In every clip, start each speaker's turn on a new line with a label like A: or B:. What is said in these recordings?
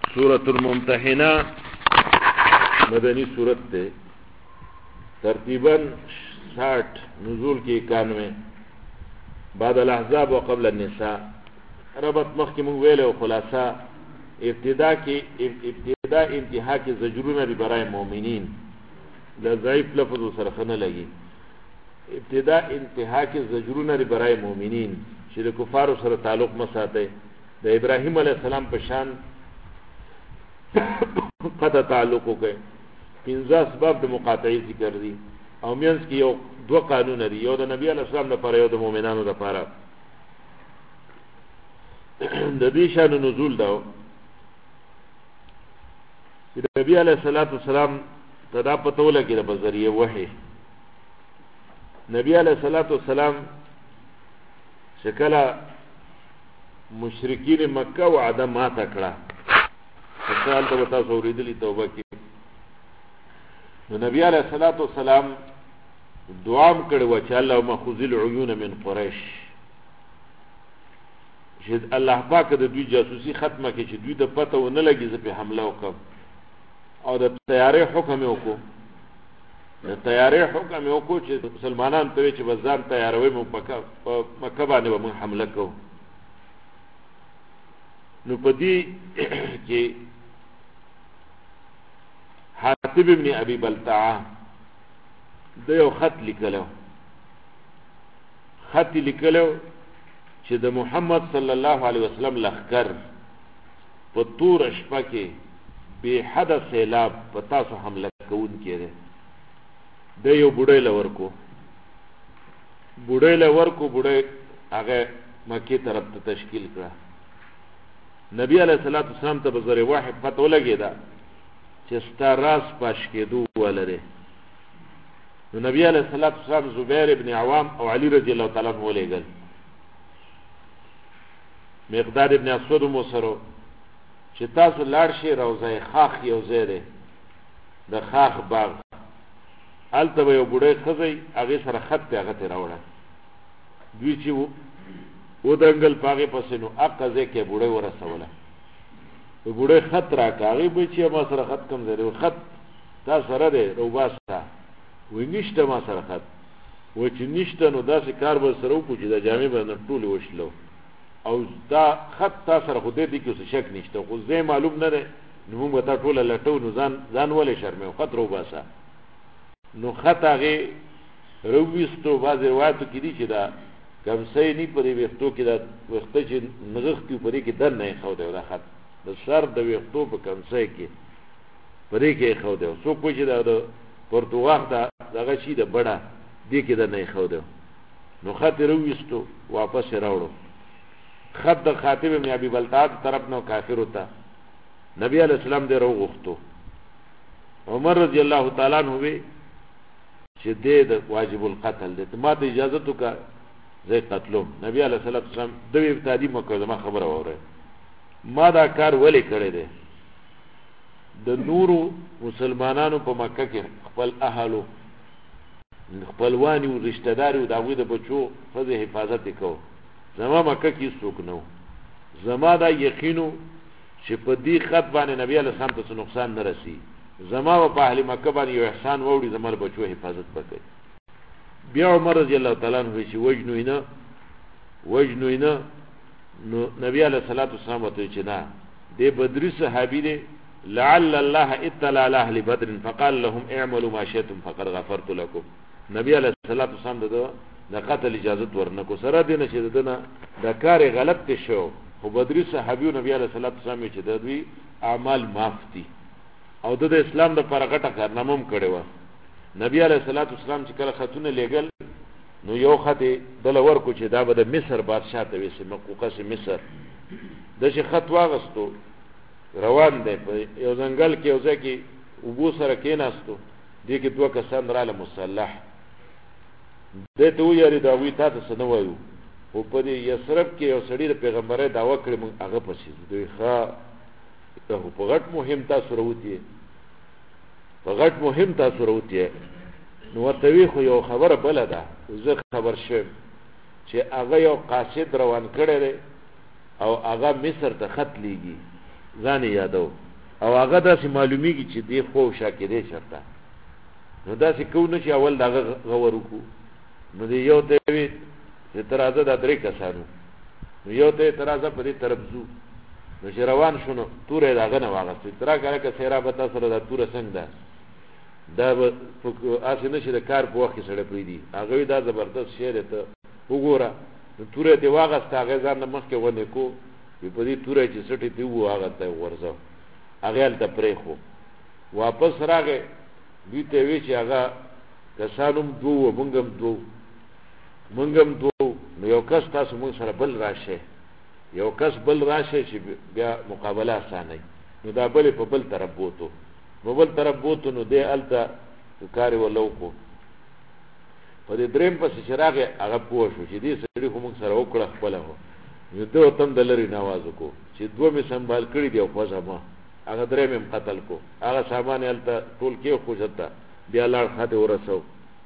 A: سورة الممتحنہ مدنی سورت ہے، ترتیباً 60، نزول کی 91، بعد الاحزاب و قبل النساء. ربط مخ کی منگ ویلے و خلاصہ ابتدا انتہا کی زجرون دی برائے مومنین ضعیف لفظ و سرخنہ لگی. ابتدا انتہا کی زجرون دی برائے مومنین شیر کفار و سر تعلق مساتے دا ابراہیم علیہ السلام پشان قطع تعلق ہو گئے. 15 اسباب دا مقاطعی ذکر دی او مینس کی یو دو قانون دی، یو دا نبی علیہ السلام دا پارا، یو دا مومنانو دا پارا. دا دی شان نزول داو نبی علیہ السلام تدا پتو لگی دا بذریعہ وحی. نبی علیہ السلام شکلا مشرکین مکہ وعدہ ما تکڑا سال تو بتا سوری دلی توبہ کی. نبی علیہ السلام دعام کڑوا چا اللہم خذ العیون من قریش، شاید اللہ پاک دا دوی جاسوسی ختمہ کی چی دوی دا پتہ و نلگی زپی حملہ وکم او دا تیارے حکم اوکو، دا تیارے حکم اوکو چی مسلمانان توی چی بزان تیاروی مکہ بانے و من حملہ کو. نو پا دی کہ حاتب ابن ابی بلتعہ دیو خط لکلو، خط لکلو چی دا محمد صلی اللہ علیہ وسلم لخکر پا طور اشپا کے بے حد سیلاب پتاسو حملہ کون کے دے. دیو بڑے لورکو بڑے آگے مکی طرف تا تشکیل کرا. نبی علیہ السلام تا بزر واحد فتو لگے دا چستا راس پاش کے دو والرے. نبی علیہ السلام زبیر ابن عوام او علی رضی اللہ تعالیٰ عنہ لے گل، مقداد ابن اسود موسرو چی تاسو لارشی روزای خاخ یوزے دے دا خاخ باغ آلتا با یو بڑے خزی آگے سر خط پی آگا تیرا وڑا دوی چی او دنگل پاگے پسنو اقا زے کے بڑے ورسولا بڑے خط راکا آگے بای چی اما سر خط کم زیده خط تا سر دے رو باستا وی نشتا ما سر خط وی چی نشتا نو دا سی کار با سر اوکو چی دا جامعی با نرطولی وشلو او دا خط تا سر خود دی که شک نشتا خود زی معلوم نده نمون بتا طولا لٹو نو زان ولی شرمه خط رو باسا نو خط آگے رویستو باز روایتو کی دی چی دا کمسای نی پری ویختو کی دا ویختا چی نغخ کیو پری کی در نای خو دیو دا خط دا سر دا ویختو پا کمسای کی پری کی خو دیو سو کوئی چی دا پرتوغاق دا غشی دا بڑا دی کی دا نای خو دیو. نو خط رویستو واپس راوڑو. خط دا خاطب ابن ابی بلتعہ طرف نو کافر ہوتا. نبی علیہ السلام دے رو غختو. عمر رضی اللہ تعالیٰ عنہ ہوئے چی دے دا واجب القتل دے ما تا اجازتو کا زی قتلوم. نبی علیہ السلام دوی ابتادی مکرد ما خبر ہو رہے ما دا کار ولی کرے دے دا نورو مسلمانانو پا مکہ کے خپل احلو خپلوانی و رشتداری و داوی دا بچو فضی حفاظت کو. زما مکہ کی سوک نو زما دا یقینو چی پا دی خط بانے نبی علیہ السلام تا نقصان نرسی، زما و پا اہل مکہ بانے یو احسان ووڑی زما بچو حفاظت بکے. بیا عمر رضی اللہ تعالیٰ عنہ چی وجنوی نا نبی علیہ السلام وطوی چی نا دے بدری صحابی دے لعل اللہ اطلع علی اہل بدر فقال لهم اعملوا ما شئتم فقد غفرت لكم. نبی علیہ السلام دا قتل اجازت ورنکو سرا دینا چی دا دا کار غلط تی شو خو بدری صحابیو نبی علیہ السلام چی دا دوی اعمال مافتی او دا اسلام دا پارا غٹا کارنامم کرے وا. نبی علیہ السلام چی کل خطون لے گل نو یو خط دل ورکو چی دا با دا مصر بادشاہ تاویسی مقوقہ سی مصر دا چی خط واغستو روان دے یو زنگل کی یوزے کی ابو سرکین استو دی کی دو کسان رال مسلح دے تو یاری داوی تا تا سنوائیو او پا دی یسرب کی یو سڑی دا پیغمبر دعوی کری من آغا پسید دوی خواه پا غٹ مهم تا سروتی ہے پا غٹ مهم تا سروتی ہے. نو ورطوی خو یو خبر بلده زه خبر شویم چی آغا یو قاصد روان کرده او آغا مصر تا خط لیگی ځان یادو او هغه داسې معلومیږي چې دی خو شاکې دی چرته نو داسې کو نه چې اول دغه غور وکړو نو دی یو ته وي چې ته راځه دا 3 کسانو نو یو ته ته راځه په دې طرف ځو نو چې روان شو نو توره دغه نه واغستې ترا کړه که سیرا به تاسو سره دا توره څنګه ده دا به اسې نه شي د کار په وخت کې سړی پرېږدي هغه دا زبردست شی دی ته وګوره نو توره دې واغسته هغې ځان نه مخکې ونې کو په دې توره چې سټې ته وو هغه ته ورځه هغې هلته پرېښو واپس راغی دوی ته وی چې هغه کسان هم 2 وو مونږ هم 2 نو یو کس تاسو مونږ سره بل راشه یو کس بل راشه چې بیا مقابله اسانه نو دا بل په بل طرف بوتو نو دې الته کار ولوکو په دې دریم پس چراغ هغه پوه شو چې دې سړي خو مونږ سره وکړه خپل هو نو ته تم دلري نواز کو چې 2 می سنبال کړی دی خو ځما هغه دریم هم قتل کو هغه سامان الته ټول کې خو ځتا بیا لاړ خاطه ورسو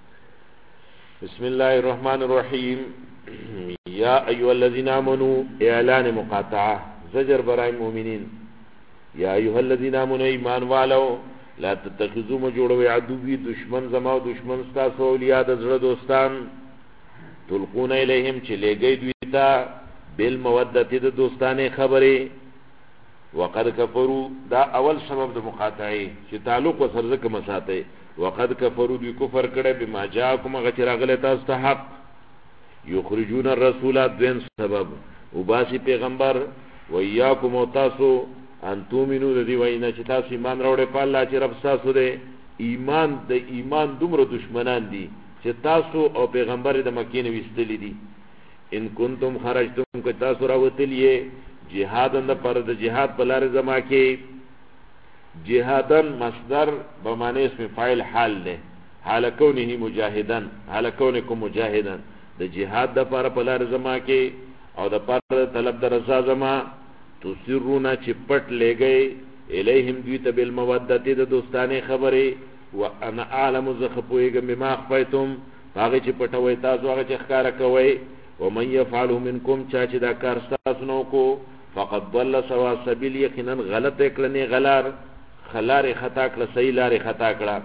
A: بسم الله الرحمن الرحیم یا ایها الذین آمنوا اعلان مقاطعه زجر برای مؤمنین یا ایها الذین آمنوا ایمان والو لا تتخذوا مجوړوي عدوی دشمن زما او دشمن تاسو اولیاء د زړه دوستان تلقون الیهم چې لګي دوی ته بالمودته د دوستانه خبره وقد كفروا دا اول سبب د مقاطعه چې تعلق وسره زکه مساته وقد كفروا دوی کفر کړه بما جاءكم غچراغله تاسو ته حق یخرجون الرسول دین سبب وباسی پیغمبر ویاکم تاسو ان تومنو د دی وینا چې تاسو ایمان راوړې په الله چې رب تاسو دې ایمان دومره دشمنان دي چې تاسو او پیغمبر د مکې نه وستلی دي ان کنتم خرجتم که تاسو راوتلیه جهادن پر د جهاد بلار زما کې جهادن مصدر بمعنی اسم فاعل حال له حال کونه مجاهدن حال کونکم مجاهدن د جهاد د پر بلار زما کې او د پر طلب د رضا زما تسرون چې پټ لګي الیهم دوی ته بالمودته د دوستانه خبره وانا اعلم زخپویګم بما خفیتم هغه چې پټوي تاسو هغه چې ښکارا کوي ومن يفعله منكم چا چې دا کار تاسو نو کو فقد ضل سوا سبيل یقینا غلط کړنی غلار خلار خطا کړ صحیح لار خطا کړه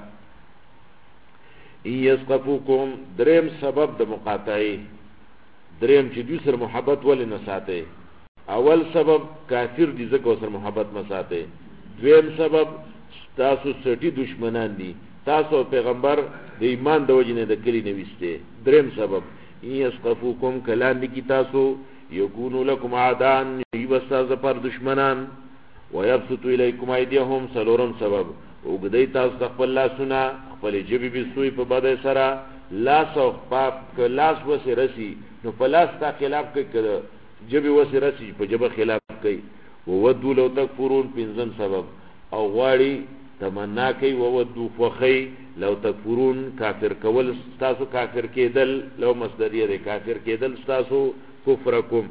A: یسقفوکم دریم سبب د مقاطعه دریم چې دوی سره محبت ولې نه ساتي اول سبب کافر دي ځکه سره محبت نه ساتي دویم سبب تاسو سټي دشمنان دي تاسو پیغمبر د ایمان د وجنه د کلی نوسته دریم سبب یسقفوکم کلام کی تاسو یکونو لکم عادان یوساز پر دشمنان ويبسط الیکم ایدیهم سلورم سبب وګدای تاسو خپل لاسونه خپل جبی بسوی په بده سره لاس او پاپ لاس وسه رسی نو په لاس تا خلاف کوي جبی وسه رسی په جبه خلاف کوي وودو لو تکفرون پنځم سبب او غواړي تمنا کوي وودو فخی لو تکفرون کافر کول تاسو کافر کېدل لو مصدریه ده کافر کېدل تاسو کفرکم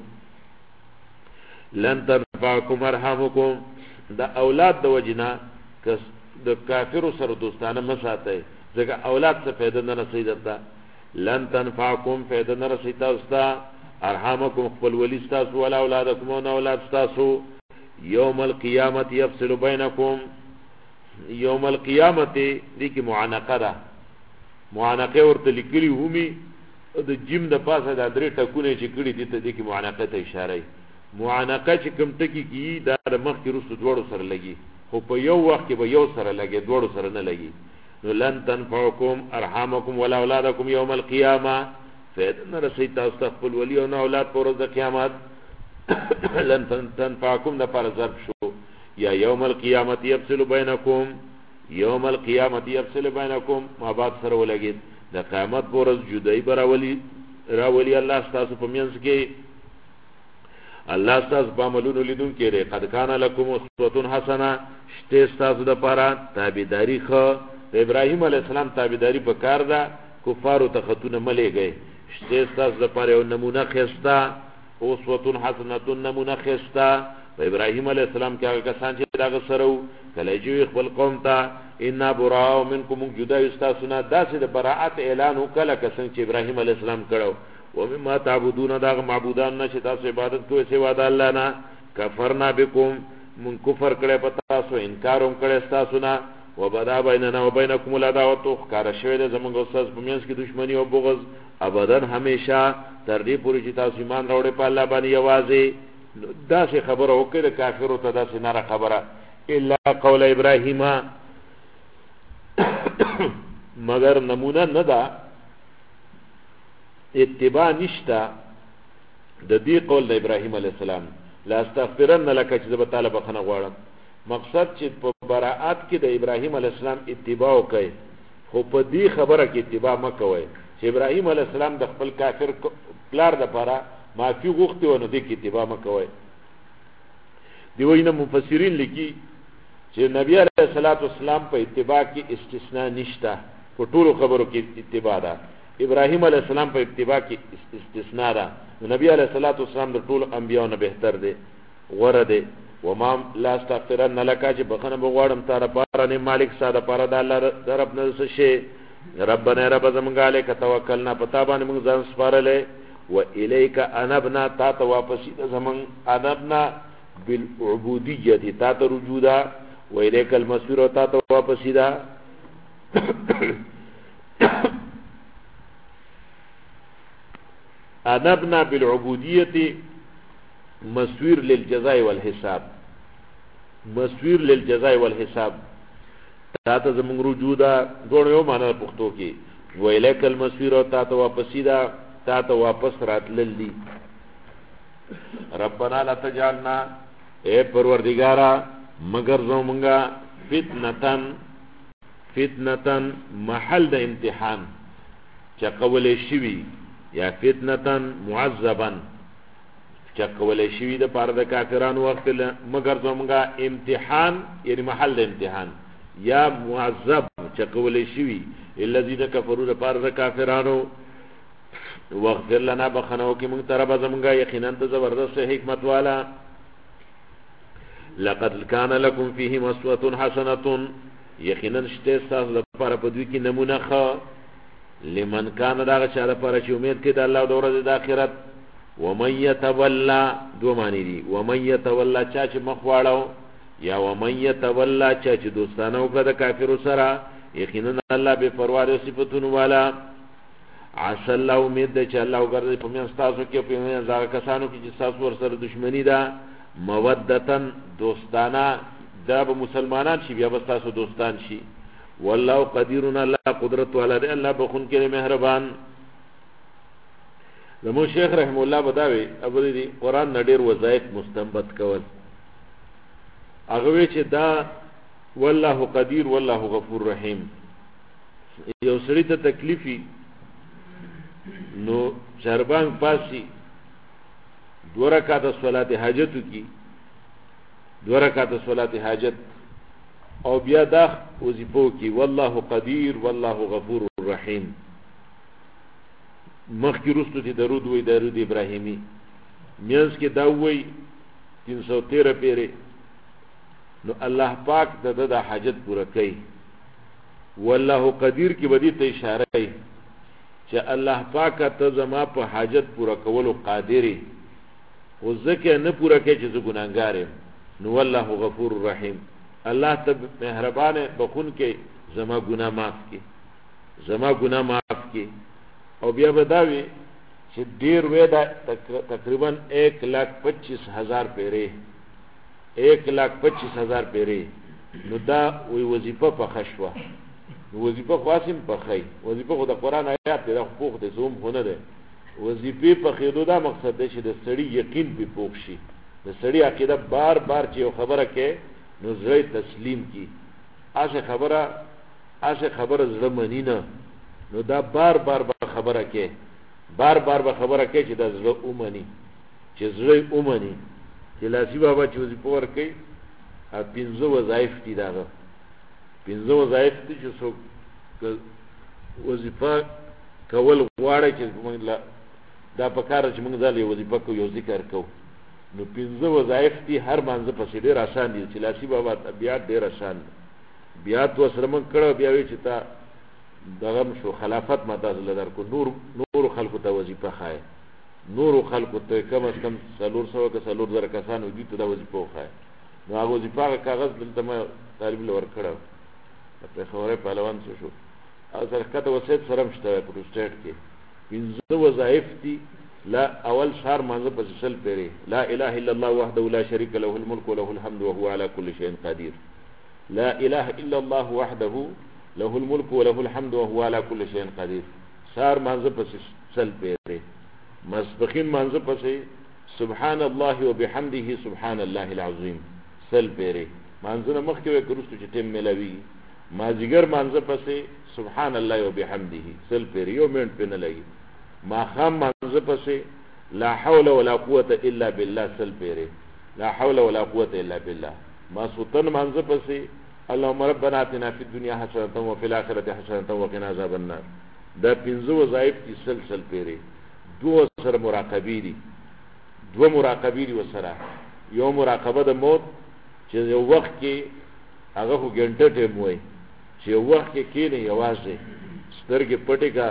A: لن تنفعکم ارحامکم دا اولاد د وجنا کس د کافر سره دوستانه مساته ځکه اولاد څه پیدا نه رسیدتا لن تنفعکم پیدا نه رسیدتا استا ارحامکم خپل ولی تاسو ولا اولادکم او اولاد تاسو یوم القیامت یفصل بینکم یوم القیامت دې کې معانقه ده معانقه ورته لیکلي همي د جیم د پاسه د درې ټکونه چې کړي دي ته دې کې معانقه ته اشاره معانقه چې کوم ټکی کی دا مخ کې رسو دوړو سره لګي خو په یو وخت کې به یو سره لګي دوړو سره نه لګي نو لن تنفعکم ارحامکم ولا اولادکم یوم القیامه فیدن رسید تاسو خپل ولی او اولاد پر ورځ د قیامت لن تنفعکم د پر ظرف شو یا یوم القیامت یفصل بینکم یوم القیامت یفصل بینکم ما بعد سره ولګید د قیامت پر ورځ جدای راولی الله تاسو په منځ کې الله تاسو په عملونو لیدون کې لري قد کان لکم اسوه حسنه شته تاسو د پاره تابعداري خو ابراهیم علی السلام تابعداري په کار ده کفارو ته خطونه مليږي شته تاسو د پاره یو نمونه خستا اسوه حسنه نمونه خستا ابراهیم علی السلام کې هغه کسان چې دا سره کله چې خپل قوم ته ان براء منکم جدا استاسنا داسې د براءت اعلان وکړه کسان چې ابراهیم علی السلام کړو ومما تعبدون دا معبودان نشه تاسو عبادت کوئ سوا د الله نه کفرنا بكم من کفر کړی په تاسو انکار هم کړی ستاسو نه وبدا بیننا وبینکم العداوة ښکاره شوې ده زموږ او ستاسو په منځ کې دښمني او بغض ابدا همیشه تر دې پورې چې تاسو ایمان راوړئ په الله باندې یوازې داسې خبره وکړئ د کافرو ته داسې نره خبره الا قول ابراهیم مگر نمونه نه ده اتباع نشته د دې قول د ابراهیم علیه السلام لا استغفرن لك چې به تعالی بخنه غواړم مقصد چې په براءت کې د ابراهیم علیه السلام اتباع وکړي خو په دې خبره کې اتباع مه کوئ چې ابراهیم علیه السلام د خپل کافر پلار دپاره معافي غوښتې و نو دې کې اتباع مه کوئ دی وینه مفسرین لیکي چې نبی علیه السلام په اتباع کې استثناء نشته په ټولو خبرو کې اتباع ده ابراهیم علیه السلام په اتباع کې استثناء ده نبی علیه السلام د ټولو انبیانو بهتر دی غوره دی وما لا استغفرن لك چې بخنه بغواړم تا لپاره نه مالک ساده لپاره د الله د رب نه څه شي ربنا رب زمونږ علیک توکلنا پتا باندې موږ ځان سپارلې و الیک انبنا تا ته واپس زمون انبنا بالعبودیه تا ته رجوع ده و الیک المصير تا ته واپس ده انبنا بالعبودیه مسویر للجزاء والحساب مسویر للجزاء والحساب تا ته زمونږ رجوع ده دوه یو معنا پښتو کې ویلیک المسویر او تا ته واپسی ده تا ته واپس راتللی ربنا لا تجعلنا اے پروردگارا مگر زمونږه فتنتن محل د امتحان چې قول شوی یا فتنتن معذبا چې قول شوی د پاره د کافرانو وخت مگر زمونږه امتحان یعنی محل د امتحان یا معذب چې قول شوی الذين كفروا د پاره د کافرانو واغفر لنا بخنو کې مونږ تر به زمونږه یقینا ته زبردست حکمت والا لقد كان لكم فيهم اسوه حسنه یقینا شته تاسو لپاره په دوی کې نمونه ښه لمن كان دا چا لپاره چې امید کوي د الله د ورځې د آخرت ومن يتولى دو معنی دي ومن يتولى چا چې مخ واړو یا ومن يتولى چا چې دوستانه وکړه د کافرو سره یقینا الله به پروا د صفاتونو والا عسى الله امید ده چې الله وګرځي په من تاسو کې په من ځای کسانو کې چې تاسو ور سره دښمنی ده مودتن دوستانه دا به مسلمانان شي بیا به تاسو دوستان شي والله قدیر الله قدرت والا دی الله بخون کې مهربان زمو شیخ رحم الله بداوی ابو دی قران نډیر وظایف مستنبط کول هغه وی چې دا والله قدیر والله غفور رحیم یو سړی ته تکلیفي نو شربان پاسی دو رکعات صلات حاجت کی دو رکعات صلات حاجت او بیا دا وظیفو کی والله قدیر والله غفور رحیم مخی رستو تی درود وی درود ابراهیمی میانس کی دا وی 313 پیره نو الله پاک دا حاجت پورا کئی والله قدیر کی بدی تا اشاره ای چې الله پاک ته زما په حاجت پورا کولو قادری او ځکه نه پورا کوي چې زه ګناګار یم نو والله غفور رحیم الله ته مهربان بخون کې زما ګناه معاف کی زما ګناه معاف کی او بیا بداوی چې ډیر وې دا تقریبا 1,25,000 پیره 1,25,000 پیره نو دا وی وظیفه په خشوه وظیفه خاصم په خی وظیفه خو د قران آیات د حقوق د زوم هونه ده وظیفه په خیدو دا مقصد دی چې د سړی یقین به پوښ شي د سړی عقیده بار بار چې یو خبره کې نو زړه تسلیم کی اشه خبره زړه منی نه نو دا بار بار به خبره کې بار بار به خبره کې چې د زړه اومني چې زړه اومني چې لاسی بابا چې وظیفه ور کوي ا 15 وظایف دي داغه 15 وظایف دي چې څوک وظیفه کول غواړي چې موږ دا په کار چې موږ ځلې وظیفه کو یو ذکر کو نو 15 وظایف دي هر منځ په ډېر آسان دي چې لاسی بابا بیا ډېر آسان بیا تو سره موږ کړه بیا وی چې تا دغه شو خلافت ماته لدار کو نور خلکو ته وظیفه خای نور خلکو ته کم از کم 300 که 300 کسانو دي ته د وظیفه خای نو هغه وظیفه کاغذ دلته ما طالب له ورکړو په خبره پهلوان شو او سره کته وسیت سره مشته په سټیټ کې پنځه وظایف دي لا اول شهر مانزه په سل پیری لا اله الا الله وحده لا شريك له الملك وله الحمد وهو على كل شيء قدير لا اله الا الله وحده له الملك وله الحمد وهو على كل شيء قدير شهر مانزه په سل پیری مسبخین مانزه په سبحان الله وبحمده سبحان الله العظيم سل پیری مانزه مخکې وکړو چې ټیم ملوي ما جګر مانزه په سبحان الله وبحمده سل پیری یو منټ په نه لګي ما خام مانزه په لا حول ولا قوه الا بالله سل پیری لا حول ولا قوه الا بالله ما سوتن مانزه په اللهم ربنا اتنا في الدنيا حسنه وفي الاخره حسنه وقنا عذاب النار دا پنځه وظایف دي سل پیری دو سره مراقبه دي دو مراقبه دي وسره یو مراقبه د موت چې یو وخت کې هغه خو ګنټه ټیم وای چې یو وخت کې کینې یوازې سترګې پټې کا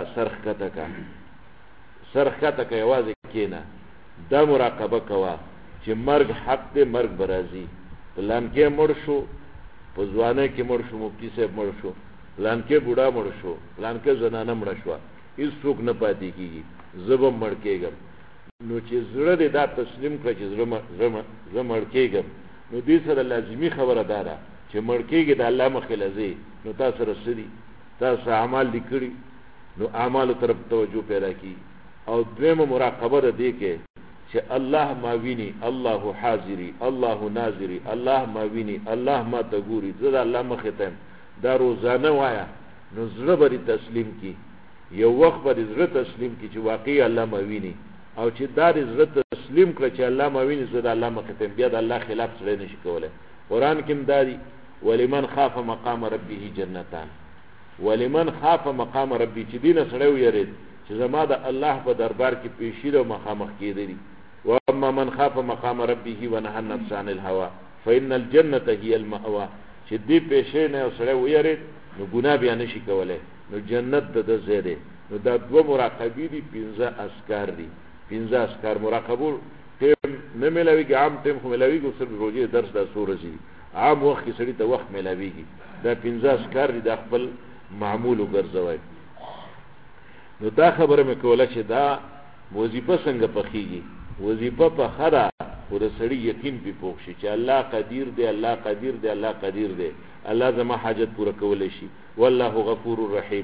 A: سرخ کته کا یوازې کینه دا مراقبه کوا چې مرګ حق دې مرګ برازي پلان کې مړ شو په ځوانه کې مړ شو مفتی صاحب مړ شو پلان کې بوډا مړ شو پلان کې زنانه مړ شو هیڅ څوک نه پاتې کیږي زبم مړ کېږم نو چې زړه دې دا تسلیم کړ چې زه مړ کېږم نو دې سره لازمي خبره ده چې مړ کېږي د الله مخې لځي نو تاسو رسېدي تاسو اعمال لیکړي نو اعمالو طرف توجه پیدا کی او دویمه مراقبه ده دې کې چې الله ما ویني الله حاضری الله ناظری الله ما ویني الله ما تګوري زه د الله مخې ته دا روزانه وایا نو زړه به تسلیم کی یو وخت به زړه تسلیم کی چې واقعي الله ما ویني او چې دا زړه تسلیم کړ چې الله ما ویني زه د الله مخې ته بیا د الله خلاف سره نشي کولای قران کې مداري ولمن خاف مقام ربه جنتان ولمن خاف مقام ربه چې دینه سره ویریږي چې زما د الله په دربار کې پیشید او مخامخ کېدلی و اما من خاف مقام ربه ونهى النفس عن الهوى فإن الجنة هي المأوى چې دې پیښې نه سره ویریږي نو ګناه بیا نشي کولای نو جنت د زیاده نو دا دوه مراقبې دي پنځه اسکار دي پنځه اسکار مراقبه ټیم نه ملويږي عام ټیم خو ملويږي صرف روزي درس د سورزي عام وخت کې سړی ته وخت ملويږي دا پنځه اسکار دي د خپل معمول وګرځوي نو دا خبره مې کوله چې دا وظیفه څنګه پخېږي وظیفه په خره ور سړی یقین په پوښ شي چې الله قدیر دی الله قدیر دی الله قدیر دی الله زما حاجت پوره کولای شي والله غفور رحیم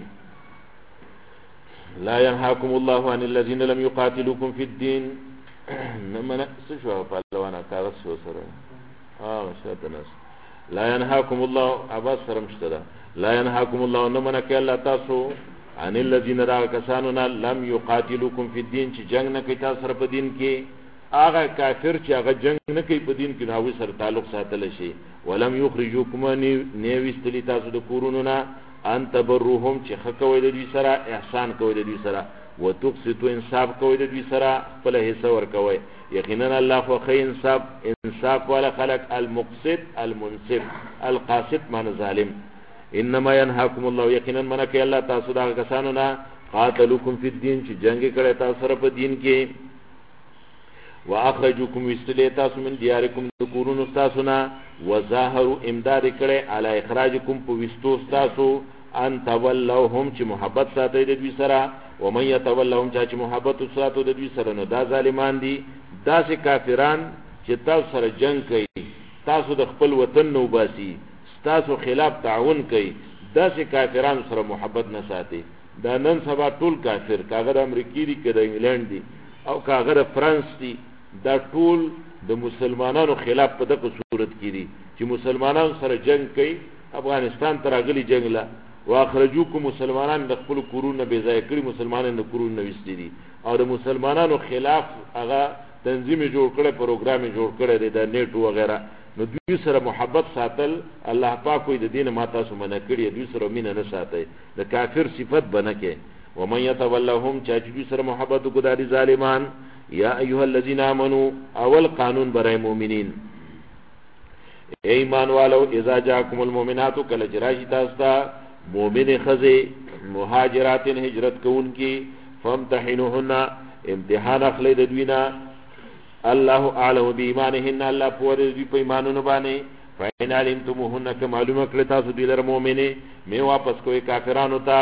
A: لا ينهاكم الله عن الذين لم يقاتلوكم في الدين نمن سشوا پهلوانا کاغذ شو سره مشهد الناس لا ينهاكم الله ابا سرمشتدا لا ينهاكم الله نمن ک الله تاسو عن الذين راكساننا لم يقاتلوكم في الدين چې جنگ نه کوي تاسو سره په دین کې هغه کافر چې هغه جنگ نه کوي په دین کې نو سره تعلق ساتل شي ولم يخرجوكم نيوستلی تاسو د کورونو نه ان تبروهم چې خکوي د دې سره احسان کوي د دې سره وتقسطوا انصاف کوي د دې سره خپل حصہ ور کوي یقینا الله خو خیر انصاف ولا خلق المقسط المنصف القاسط معنی ظالم انما ينهاكم الله یقینا منکه الله تاسو دا کسانو نه قاتلوکم فی الدین چې جنگ کړي تاسو سره په دین کې واخرجوکم واستلی تاسو من دیارکم ذکورون تاسو نه وظاهروا امداد کړي علی اخراجکم په وستو تاسو ان تولوهم چې محبت ساتي د دوی سره ومن يتولهم چې محبت ساتي د دوی سره نو دا ظالمان دي دا سه کافران چې تاسو سره جنگ کوي تاسو د خپل وطن نو باسي تاسو خلاف تعاون کوي دا سه کافرانو سره محبت نه ساتي دا نن سبا ټول کافر کاغه د امریکای دي کده انګلند دي او کاغه د فرانس دي دا ټول د مسلمانانو خلاف په دغه صورت کې دي چې مسلمانانو سره جنگ کوي افغانستان تر غلي جنگ لا واخرجوکم مسلمانان د خپل کورونه بے ځای کړی مسلمانانو د کورونه وستې دي او د مسلمانانو خلاف هغه تنظیم جوړ کړي پروګرام جوړ کړي د نیټ وغیرہ نو دوی سره محبت ساتل الله پاک کوئی د دین ما تاسو منع کړی دوی سره مینه نه ساتي د کافر صفت بنکه ومن يتولهم چې دوی سره محبت وکړي ظالمان یا ایها الذين امنوا اول قانون برای مؤمنین ایمان والو اذا جاءكم المؤمنات کله جراشی تاسو مؤمن خزه مهاجرات هجرت کوونکی فامتحنوهن امتحان اخلی د دوینا الله اعلم بایمانهن الله پوره دی په ایمانونو باندې فین علمتموهن که معلومه کړی تاسو دې لره مؤمنې مې واپس کوی کافرانو ته.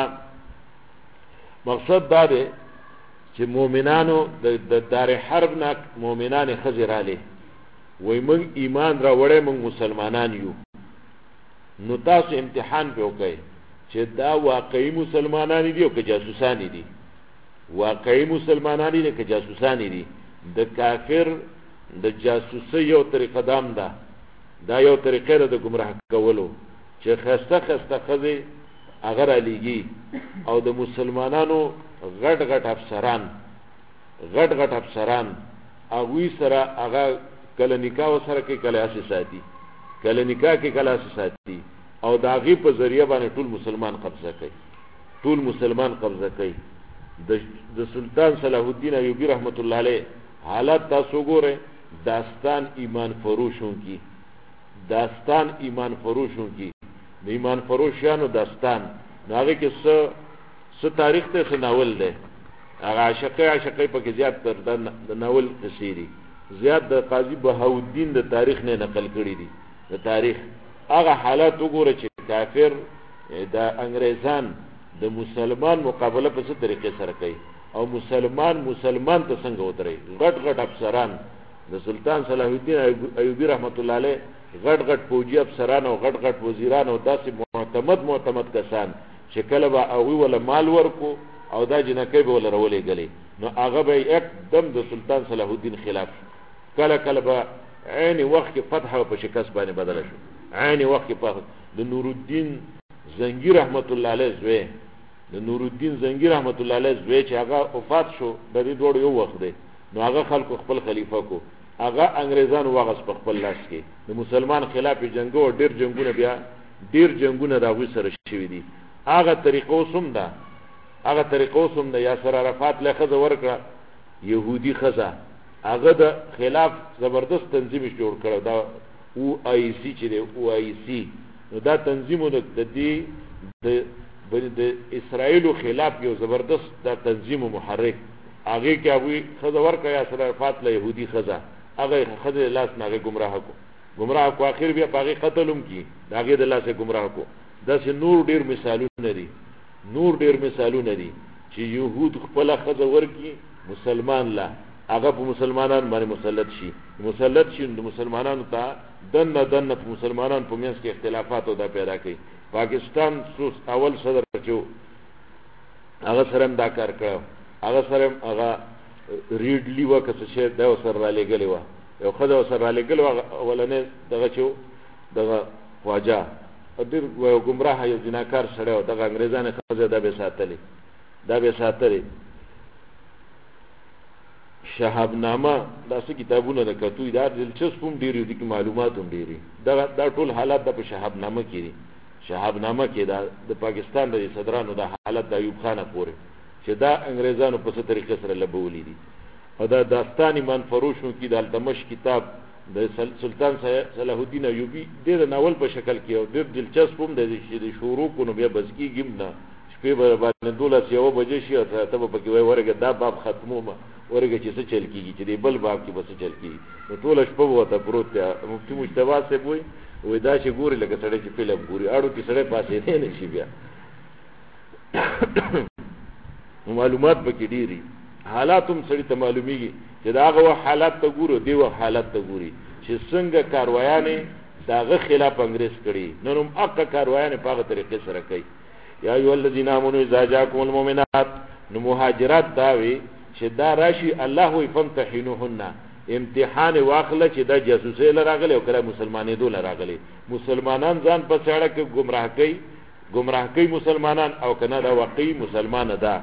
A: مقصد دا دی چې مؤمنانو د دار حرب نه مؤمنان خزراله وای موږ ایمان را وړې موږ مسلمانان یو، نو تاسو امتحان به وکړئ چې دا واقعي مسلمانان دي او که جاسوسان دي. واقعي مسلمانان دي که جاسوسان دي. د کافر د جاسوسي یو طریقه دام ده، دا یو طریقه ده د گمراه کولو چې خسته خسته خزي اگر علیږي او د مسلمانانو غټ غټ افسران اغوی سره هغه کله نکاح سره کې کله اساس ساتي، کله نکاح کې کله اساس ساتي او دا غي په ذریعہ باندې ټول مسلمان قبضه کوي. د سلطان صلاح الدین ایوبی رحمت الله علیه حالات تاسو ګوره، داستان ایمان فروشوں کی د ایمان فروشانو داستان ناغه کې څه تاریخ ته څه ناول ده. هغه عاشقې په کې زیات تر د ناول تشریری زیات د قاضی بهاءالدین د تاریخ نه نقل کړی دي. د تاریخ هغه حالات وګوره چې کافر د انګریزان د مسلمان مقابله په څه طریقې سره کوي او مسلمان ته څنګه وتري. غټ افسران د سلطان صلاح الدین ایوبی رحمت الله علیه غټ فوجي افسران او غټ وزیران او داسې معتمد کسان چې کله به هغوی ولا مال ورکو او دا جنکۍ به ولا رولې غلې، نو هغه به یکدم د سلطان صلاح الدین خلاف کله به عین وخت کې فتح په شکست باندې بدله شو. عین وخت کې د نور الدین زنگی رحمت الله علیه زوی چې هغه وفات شو د دې دوړ یو وخت دی، نو هغه خلکو خپل خلیفہ کو هغه انګریزان واغس په خپل لاس کې د مسلمان خلاف جنگو ډیر جنگونه راوي سره شوی دي. هغه طریقو سم ده یاسر عرفات له خزه ورکړه يهودي خزه، هغه د خلاف زبردست تنظیم جوړ کړو. دا او آی سی چې دی او آی سی، نو دا تنظیمونه د اسرائیل خلاف یو زبردست دا تنظیم محرک هغه کې ابوی خزه ورکړه یاسر عرفات له يهودي خزه، هغه خزه لاس نه گمراه کو اخر بیا پاغي قتلوم کی داغه د لاسه گمراه کو. داسې نور ډیر مثالونه دي چې يهود خپل خزه ورکی مسلمان لا هغه په مسلمانانو باندې مسلط شي د مسلمانانو ته دنه په مسلمانانو په منځ کې اختلافات او دا پیدا کوي. پاکستان سوس اول صدر چې هغه سره دا کار کړو، هغه سره هغه ریډلی وکړه چې دا سره را لګلې و یو خدای سره را لګلې ولنه دغه چې دغه خواجه ډیر گمراه یو جناکار سره او دغه انګريزانه خزه دا به ساتلې شهابنامه داسې کتابونه د کتوی دا دلچسپ هم ډیر دي، معلومات هم ډیری. دا ټول حالات د شهابنامه کې دي. شهابنامه کې د پاکستان د صدرانو د حالت د ایوب خان پورې چې دا انګريزانو په څه طریقې سره لبولې دي. او دا داستان ایمان فروشو کې د التمش کتاب د سلطان صلاح الدین ایوبی ډیر ناول په شکل کې او ډیر دلچسپ هم دی چې د شروع کو نو بیا بزګي ګم نه شپې باندې 12 بجې شي او ته په کې وای ورګه دا باب ختمومه ورګه چې څه چل کیږي چې دی بل باب کې بس چل کیږي. نو ټول شپه وته پروت دی. مفتي مجتبی صاحب وای دا چې ګوري لکه سړی چې فلم ګوري اړو کې سړی پاسې نه شي بیا. معلومات پکې ډیری حالات هم سړی ته معلومیږي چې داغه حالات ته ګورو دی حالات ته ګوري چې څنګه کاروایانه داغه خلاف انګريز کړي نن هم اقا کاروایانه په هغه طریقې سره کوي. یا ایو الذین آمنوا اذا جاءکم المؤمنات، نو مهاجرات داوي چې دا راشي الله وي فامتحنوهن، امتحان واخله چې دا جاسوسي لراغلي او کله مسلمانې دول راغلي. مسلمانان ځان په څاړه کې گمراه کوي مسلمانان او کنه دا واقعي مسلمان ده.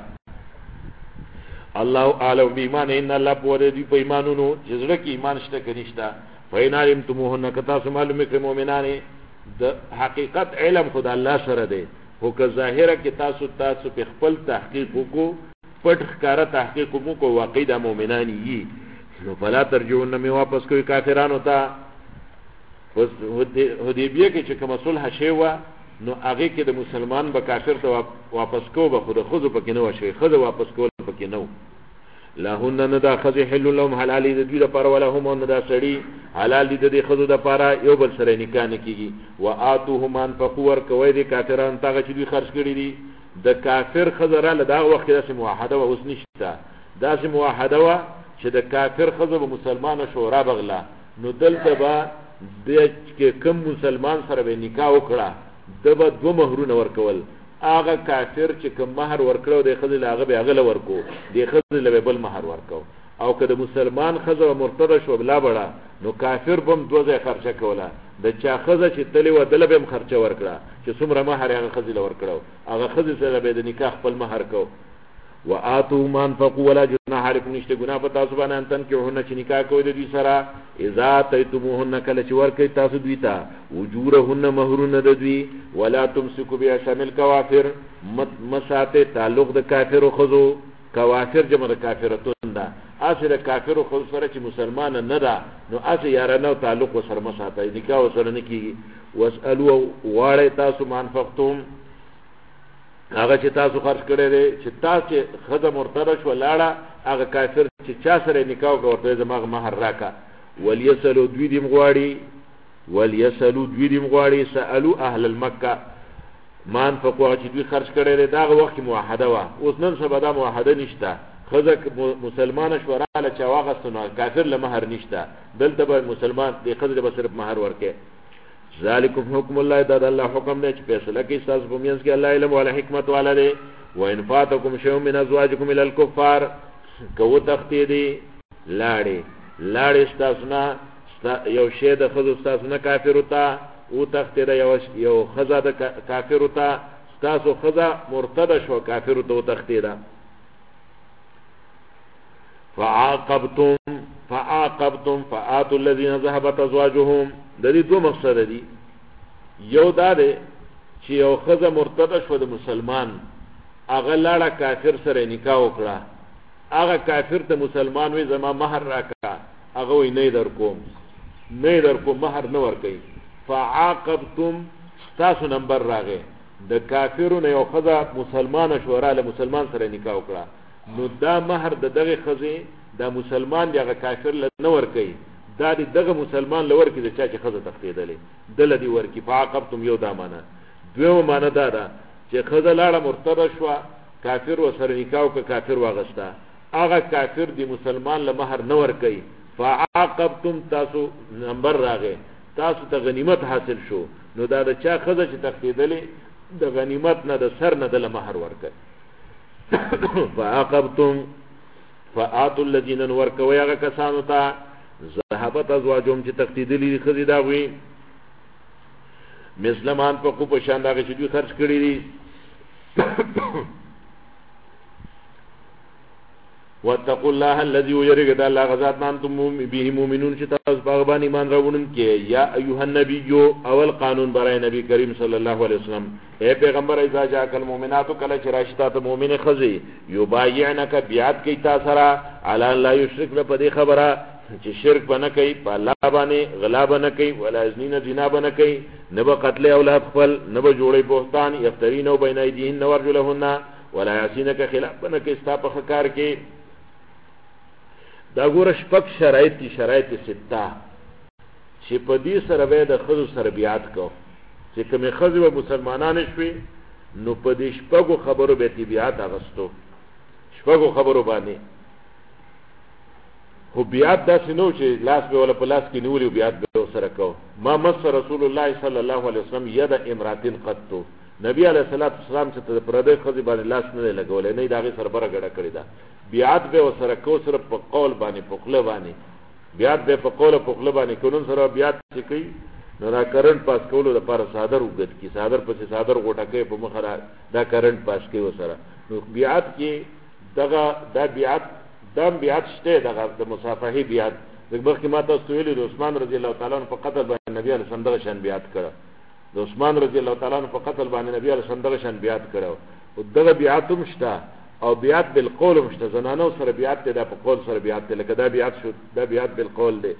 A: الله اعلم بإيمان ان الله پوره دی په ایمانونو چې زړه کې ایمان شته کنيشته. فینالم تموهن کتا معلومه کې مؤمنانه د حقیقت علم خدای الله سره دی، خو که ظاهره کې تاسو په خپل تحقیق وکړو پټ ښکارا تحقیق وکړو واقعي د مؤمنان یي، نو فلا ترجعون می واپس کوي کافرانو ته. پس حدیبیه کې چې کوم صلح شوه نو هغه کې د مسلمان به کافر ته واپس کو به خود پکې نه وشي، خود واپس کول پکې نه. لهن ندا خذ حل لهم حلال دي د پر ولا هم ندا سړي حلال دي د خذ د پر یو بل سره نکاح نکيږي واتوهم ان فقور کوي دي کافرانو ته چې دوی خرج کړي دي د کافر خزره له دا وخت د موحده او اوس نشته دا چې موحده وا چې د کافر خزه مسلمان شورا بغلا نو دلته با د کوم مسلمان سره به نکاح وکړه دبه دو مہرونه ورکول هغه کافر چې کوم مہر ورکړو د خزه هغه به هغه ورکو د خزه له بل مہر ورکو او که د مسلمان خزه مرتد شو بلا بڑا نو کافر بم دوزه خرچه کوله د چا خزه چې تلی و دله بم خرچه ورکړه چې څومره مہر هغه خزه له ورکړو هغه خزه سره به د نکاح خپل مہر کو واتو من فقوا ولا جناح عليكم نشته ګناه په تاسو باندې انتن کې هونه چې نکاح کوي د دې سره اذا تيتموهن کله چې ور کوي تاسو دوی ته وجورهن مہرونه د دوی ولا تمسكوا بشامل کوافر مساته تعلق د کافر او خزو کوافر جمع د کافرتون ده اصل کافر او خزو سره چې مسلمان نه ده نو اصل یارانه تعلق وسره مساته نکاح وسره نه کیږي واسالو واړی تاسو منفقتم هغه چې تاسو خرج کړی دی چې تاسو خزه مرتد شو لاړه هغه کافر چې چا سره نکاح کوي زمغه مہر راکا وليسلو دوی دیم غواړي سالو اهل المکه مان فقوا چې دوی خرج کړی دی دا وخت موحده وا اوس نن سبا دا موحده نشته خزه مسلمان شو رااله چې واغه سن کافر له مہر نشته دلته به مسلمان دی خزه به صرف مہر ورکه ذالکم حکم الله دا الله حکم دی چې فیصله کوي تاسو په میانس کې الله علم او حکمت والا دی وان فاتکم شیء من ازواجکم الى الكفار کو تختیدی لاړې تاسو نه یو شی د خزو تاسو نه کافر وتا او تختیدا یو خزا د کافر وتا تاسو خزا مرتد شو کافر وتا تختیدا فعاقبتم فآتوا الذين ذهبت ازواجهم د دې دوه مقصد دي یو دا دی چې یو خزه مرتد شو د مسلمان هغه لاړه کافر سره نکاح وکړه هغه کافر ته مسلمان وي زما مہر راکا هغه وي نه در کوم مہر نه ور کوي فعاقبتم تاسو نمبر راغې د کافرونو یو خزه مسلمان شورا له مسلمان سره نکاح وکړه نو دا مہر د دغه خزه دا مسلمان دغه کافر له نه ور کوي دا دغه مسلمان لور کې د چا چې خزه تختیدلې دل دی ورکی فعاقبتم یو دا معنا دوه معنا دا چې خزه لاړه مرتد شو کافر وسره نکاح وک کافر واغستا هغه کافر دی مسلمان له مہر نه ور کوي فعاقبتم تاسو نمبر راغې تاسو ته غنیمت حاصل شو نو دا د چا خزه چې تختیدلې د غنیمت نه د سر نه د مہر ور کوي فعاقبتم فآتوا الذين ورکوي هغه کسانو ته ذهبت ازواجهم چې تقتیدلی خزی دا وی مسلمان په کو په شان دا چې دوی خرج کړی دي واتقوا الله الذي يرجى الله غزاد انتم به مؤمنون چې تاسو په باندې ایمان راوړون کې یا ایها النبی اول قانون برای نبی کریم صلی الله علیه وسلم اے پیغمبر اذا جاءك المؤمنات کله چې راشتات مؤمنه خزی یبایعنک بیعت کی تاسو را علی لا یشرک په دې خبره چې شرک بنه کوي په الله باندې غلا بنه کوي ولا ازنین زنا بنه کوي نه به قتل اولاد خپل نه به جوړي بهتان یفترین او بین ایدیهن ورجلهن ولا یاسینک خلاف بنه کوي ستا په خکار کې دا ګور شپږ شرایط سته چې په دې سره به د خزو سره بیعت کو چې کومه خزو مسلمانان شوي نو په دې شپږو خبرو به بیعت اغستو شپږو خبرو باندې خو بیعت داسې نو چې لاس به ولا په لاس کې نیولې بیعت به سره کو ما مس رسول الله صلی الله علیه وسلم ید امراتن قطو نبی علیہ الصلوۃ والسلام چې په پردې خزي باندې لاس نه لګولې نه داغه سره بره غړه کړی دا بیعت به سره کو سره په قول باندې په خله باندې بیعت به په قول په خله باندې کونن سره بیعت کوي نو دا کرنٹ پاس کولو لپاره صادر وګت کی صادر پسې صادر غوټه کوي په مخه دا کرنٹ پاس کوي وسره نو بیعت کې دغه دا بیعت شته دغه د مصافحه بیعت دغه کې ماته سویل د عثمان رضی الله تعالی عنہ په قتل باندې نبی علیہ السلام دغه شان بیعت کړه د عثمان رضی الله تعالی عنہ په قتل باندې نبی علیہ السلام دغه شان بیعت کړه او دغه بیعت هم شته او بیعت بالقول هم شته زنانو سره بیعت ده په قول سره بیعت ده لکه دا بیعت شو دا بیعت بالقول ده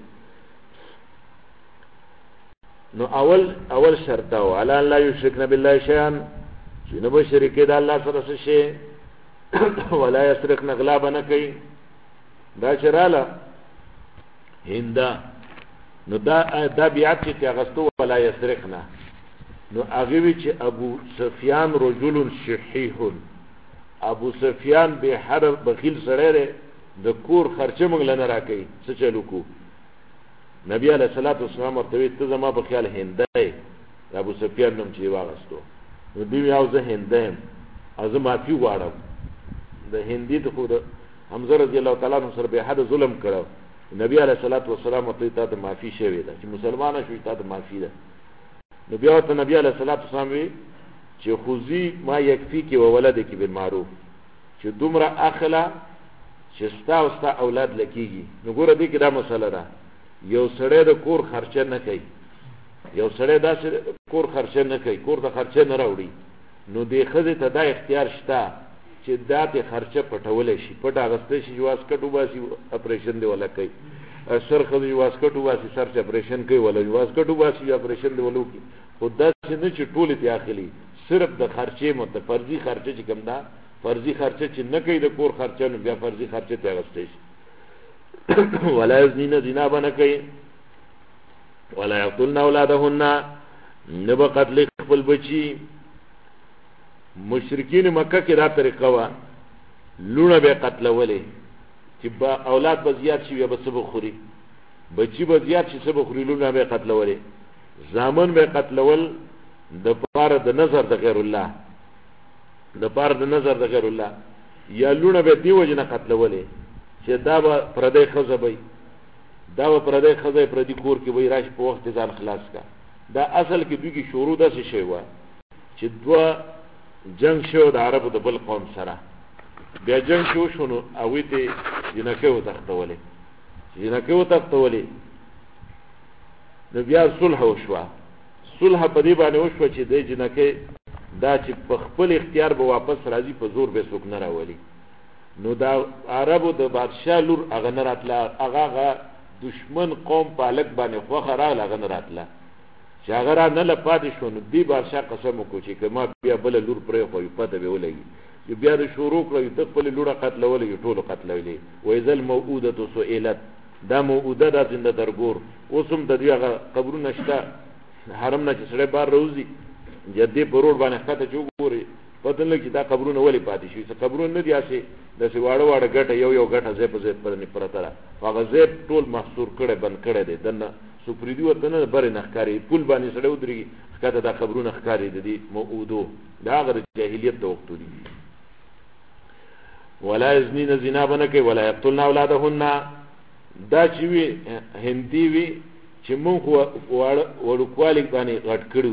A: نو اول شرط او علی لا یشرکن بالله شیئا چې نه به شریک د الله سره څه شي ولا یسرقن غلا بنه کوي دا چراله هندا نو دا بیعت چې اغستو ولا یسرقنا نو هغه وی چې ابو سفیان رجل شحیح ابو سفیان به حرب بخیل سره ده د کور خرچه موږ لنه راکې څه چلو کو نبی علیہ الصلوۃ والسلام ورته ته زما په خیال هندای ابو سفیان نوم چې واغستو نو دی یو زه هندایم از معافي غواړم د هندي ته خود حمزه رضی الله تعالی عنہ سره به حد ظلم کړو نبی علیہ الصلوۃ والسلام ورته ته معافي شوی ده چې مسلمان شوی ته معافي ده نو بیا ته نبی علیہ الصلوۃ والسلام وی چې خوزی ما یکفی کی وولدک بالمعروف چې دومره اخلا چې ستا اولاد لکېږي نو ګوره دې کې دا مسله ده یو سړی د کور خرچه نه کوي یو سړی داسې کور خرچه نه کوي کور ته خرچه نه راوړي نو دې ښځې ته دا اختیار شته چې دا ته خرچه پټولی شي پټ اغستی شي واسکټ وباسي اپریشن دی ولا کوي سر ښځې واسکټ وباسي سر چې اپریشن کوي ولا واسکټ وباسي اپریشن دی ولا وکړي خو داسې نه چې ټولې ته اخلي صرف د خرچې فرضي خرچه چې کوم ده فرضي خرچه چې نه کوي د کور خرچه نو بیا فرضي خرچه ته اغستی شي ولا یزنین زنا به نه کوي ولا یقتلن اولادهن نه به قتل خپل بچي مشرکین مکه کې دا طریقه وه لونه به قتلولې چې با اولاد به زیات شي یا به څه به خوري بچي به زیات شي څه به خوري لونه به قتلولې زامن به قتلول د پاره د نظر د غیر الله د پاره د نظر د غیر الله یا لونه به دی وجنه قتلولې چې دا به پردی ښځه به دا به پردی ښځه پردي کور کې وای راشي په وخت ځان خلاص کا دا اصل کې دوی کې شروع داسې شی وه چې دوه جنگ شو د عربو د بل قوم سره بیا جنگ شو نو هغوی ته جنکۍ وتښتولې جنکۍ وتښتولې نو بیا صلح وشوه صلح په دې باندې وشوه چې د جنکۍ دا چې په خپل اختیار به واپس راځي په زور به څوک نه راولي نو دا عربو د بادشاه لور هغه نه راتله هغه دشمن قوم په هلک باندې خوښه راغله هغه نه راتله چې هغه را نه له پاتې شو نو دې بادشاه قسم وکړو چې که ما بیا بله لور پرېښوي پته به ولګي چې بیا د شروع کړو ته خپلې لوره قتلولی ټولو قتلولی وایذا الموعودة سئلت دا موعوده دا زنده درګور اوس هم د دوی هغه قبرونه شته حرم نه چې سړی بار راوځي جدې په روډ باندې ښکته چې وګوري پته نه لګي چې دا قبرونه ولې پاتې شوي څه قبرونه نه دي هسې داسې واړه واړه ګټه یو ګټه ځای په ځای پرته ده هغه ځای ټول محصور کړی بند کړی دی دننه سپریدي ورته نه برې نه ښکاري پل باندې سړی ودرېږي ښکته دا قبرونه ښکاري د دې موعودو دا هغه د جاهلیت د وختو دي ولا یزنین زنا به نه کوي ولا یقتلن اولادهن دا چې وي هندي وي چې مونږ وړوکوالي باندې غټ کړو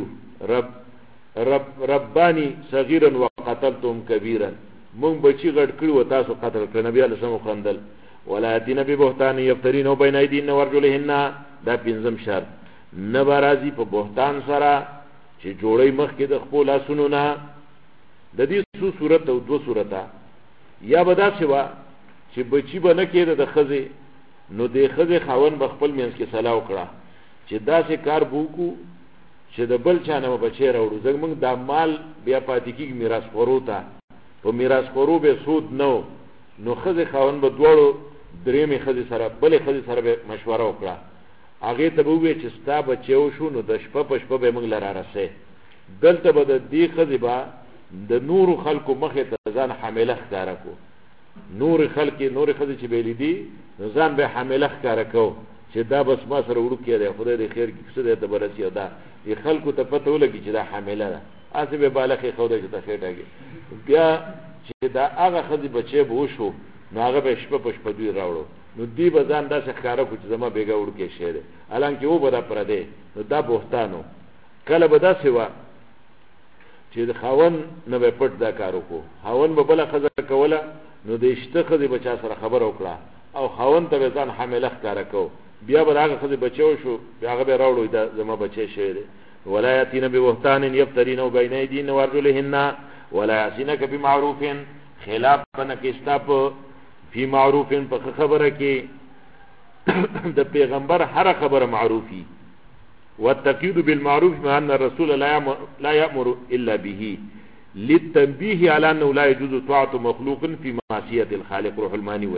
A: ربانی صغیرا وقتلتم کبیرا مونږ بچی غټ کړو تاسو قتل کړ نبی علیه السلام خندل ولا یاتین ببهتان یفترین بین ایدیهن وارجلهن دا پنځم شرط نه به راځي په بهتان سره چې جوړی مخکې د خپل لاسونو نه د دې څو صورت او دو صورته یا به داسې وه چې بچي به نه کېده د ښځې نو د ښځې خاوند به خپل منځ کې صلاح وکړه چې داسې کار به وکړو چې د بل چا نه به بچی راوړو ځکه موږ دا مال بیا پاتې کېږي میراثخورو ته په میراثخورو به سود نه نو ښځې خاوند به دواړو درېیمې ښځې سره بلې ښځې سره به مشوره وکړه هغې ته به ووایي چې ستا بچی وشو نو د شپه په شپه به موږ له رارسې دلته به د دې ښځې به د نورو خلکو مخې ته ځان حامله ښکاره کو نورې ښځې چې به یې لیدي نو ځان به حامله ښکاره کو چې دا بس ما سره وړوکی دی خدای دې خیر کړي څه دی ته به رسي او دا خلکو ته پته ولګي چې دا حامله ده هسې به بالغ ایښودی چې ته خېټه بیا چې دا هغه ښځې بچی به وشو نو هغه به شپه په شپه دوی راوړو نو دوی به ځان داسې ښکاره کړو چې زما بېګا وړوکی شی دی حالانکې و به دا پردی نو دا بهتان و کله به داسې وه چې د خاوند نه به پټ دا کار وکړو خاوند به بله ښځه کوله نو د شته ښځې به چا سره خبره وکړه او خاوند ته به ځان حامله ښکاره کو بیا به د هغه ښځې بچی وشو بیا هغه به یې راوړو دا زما بچی شوی دی ولا یاتین ببهتان یفترینه بین ایدیهن وارجلهن ولا یعصینک بمعروف خلاف به نه کوي ستا په فی معروف په ښه خبره کې د پیغمبر هره خبره معروفي والتقييد بالمعروف مع أن الرسول لا يأمر إلا به للتنبيه على أنه لا يجوز طاعة مخلوق في معصية الخالق روح الماني وي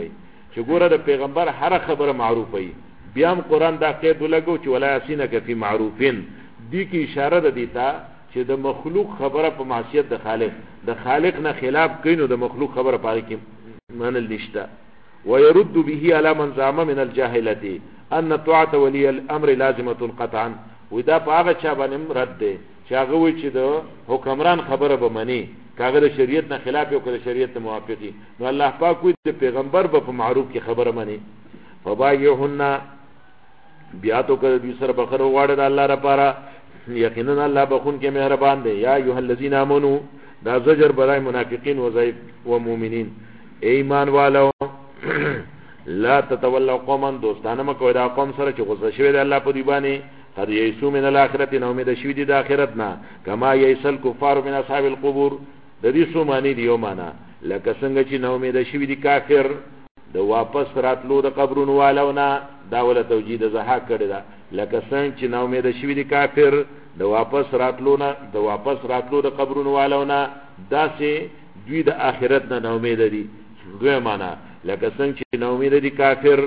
A: چې ګوره د پیغمبر هر خبره معروفه وي بیا هم قرآن دا قید ولګو چې ولا یسینک فی معروفین دی کی اشاره ده دیتا چې د مخلوق خبره په معصیت د خالق نه خلاف کینو د مخلوق خبره پاره کې منل نشتا ويرد به على من زعم من الجاهلة ان طاعه ولي الامر لازمه قطعا ودا پاغه چا باندې رد ده چې هغه وی چې د حکمران خبره به منی کاغه د شریعت نه خلاف یو کړ شریعت ته موافقي نو الله پاک وی د پیغمبر په معروف کې خبره منی فبايهن بیا تو کړه دې سره بخره واړه د الله لپاره یقینا الله بخون کې مهربان دی یا ایه الذین آمنو دا زجر برای منافقین و ضعیف و مؤمنین ایمان والو لا تتولوا قوما دوستانه مکو دا قوم سره چې غوسه شوی دی الله په دی باندې قد یئسوا من الاخرته نو امید شوی دی د اخرت نه کما یئسل کفار من اصحاب القبور د دې سو معنی دی یو معنا لکه څنګه چې نو امید شوی دی کافر د واپس راتلو د قبرونو والونه دا ول توجید زحاق کړی دا لکه څنګه چې نو امید شوی دی کافر د واپس راتلو د قبرونو والونه داسې دوی د آخرت نه نو امید دي دوی معنا لکه څنګه چې نو امید دي کافر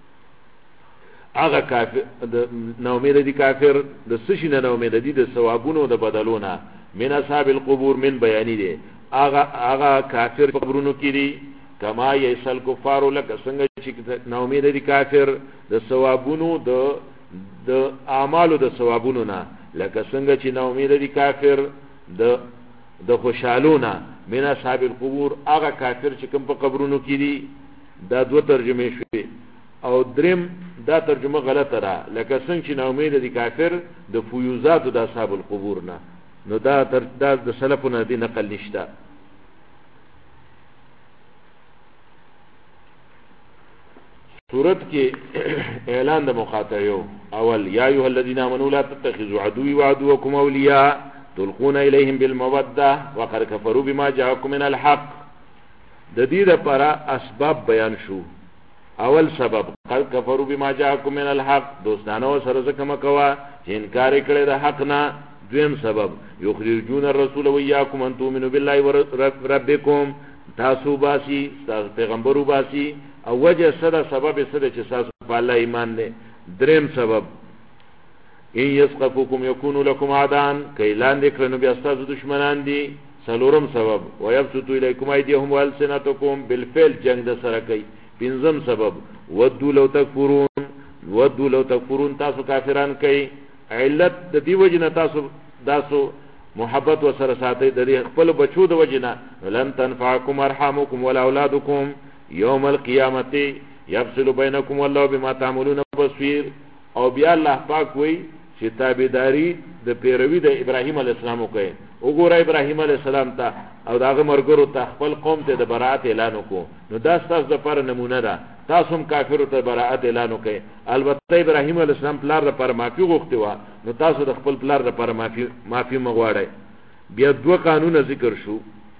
A: هغه کافر د نو امید دي کافر د سشي نه نو امید دي د ثوابونو د بدلونه من اصحاب القبور من بیان دي هغه کافر قبرونو کې دي کما یسل کفار لک څنګه چې نو امید دي کافر د ثوابونو د اعمالو د ثوابونو نه لکه څنګه چې نو امید دي کافر د خوشالونه من اصحاب القبور هغه کافر چې کوم په قبرونو کې دي دا دوه ترجمه شوي او دریم دا ترجمه غلطه ده لکه څنګه چې نو امید دي کافر د فیوزات د اصحاب القبور نه نو دا د سلفونو دي نقل نشته سورت کې اعلان د مخاطبو اول یا ایها الذین آمنوا لا تتخذوا عدوی وعدوکم اولیاء تلقون الیهم بالموده وقد كفروا بما جاءكم من الحق د دې لپاره اسباب بیان شو اول سبب قد كفروا بما جاءكم من الحق دوستانو سره ځکه مکوا چې انکار کړي د حق نه دویم سبب یخرجون الرسول وياكم ان تؤمنوا بالله وربكم تاسو باسی پیغمبرو باسی او وجه سره سبب سره چې تاسو په الله ایمان نه دریم سبب ان يسقفوكم يكونوا لكم عدان کایلان دکړنو بیا تاسو دشمنان دي سلورم سبب ويبسطوا اليكم ايديهم والسنتكم بالفعل جنگ د سره کوي پنځم سبب ودوا لو تکفرون تاسو کافران کوي علت د دې وجنه تاسو محبت و سره ساتي د خپل بچو د وجنه لن تنفعكم ارحامكم ولا اولادكم يوم القيامه يفصل بينكم والله بما تعملون بصير او بیا الله پاک وی چې تابعداري د پیروي د ابراهيم عليه السلام کوي وګوره ابراهيم عليه السلام ته او داغه مرګرو ته خپل قوم ته د براءت اعلان وکړو نو دا ستاسو لپاره نمونه ده تاسو هم کافرو ته براءت اعلان وکړئ البته ابراهيم عليه السلام پلار لپاره معافي غوښتي و نو تاسو د خپل پلار لپاره معافي مغواړئ بیا دوه قانون ذکر شو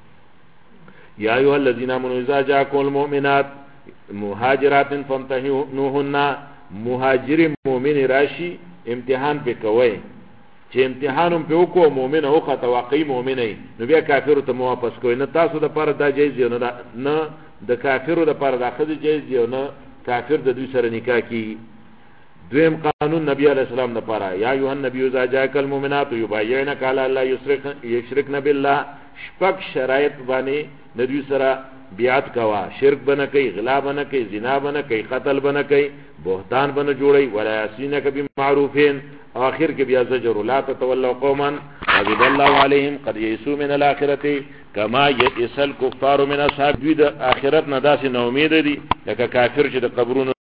A: یا ایها الذین آمنوا اذا جاءکم المؤمنات مهاجرات فامتحنوهن مهاجر مؤمن راشي امتحان په کوي چې امتحانم په وکړو مؤمن او خطا واقعي مؤمن نو بیا کافر ته واپس کوي نه تاسو د پر دا جایز نه د کافرو د پر دا خدي جایز نه کافر د دوی سره نکاح کی دویم قانون نبی علیہ السلام نه پاره یا ایها النبی اذا جاءک المؤمنات یبايعنک علی الله یشرکن بالله شپږ شرایط باندې نبی سره بیعت کوا شرک بنه کوي غلا بنه کوي زنا بنه کوي قتل بنه کوي بهتان بنه جوړي ولا یسینک بمعروفین اخر کې بیا زجر لا تتولوا قوما غضب الله عليهم قد يئسوا من الاخره كما يئس الكفار من اصحاب الدار اخرت نه داسې نو امید دي لکه کافر چې د قبرونو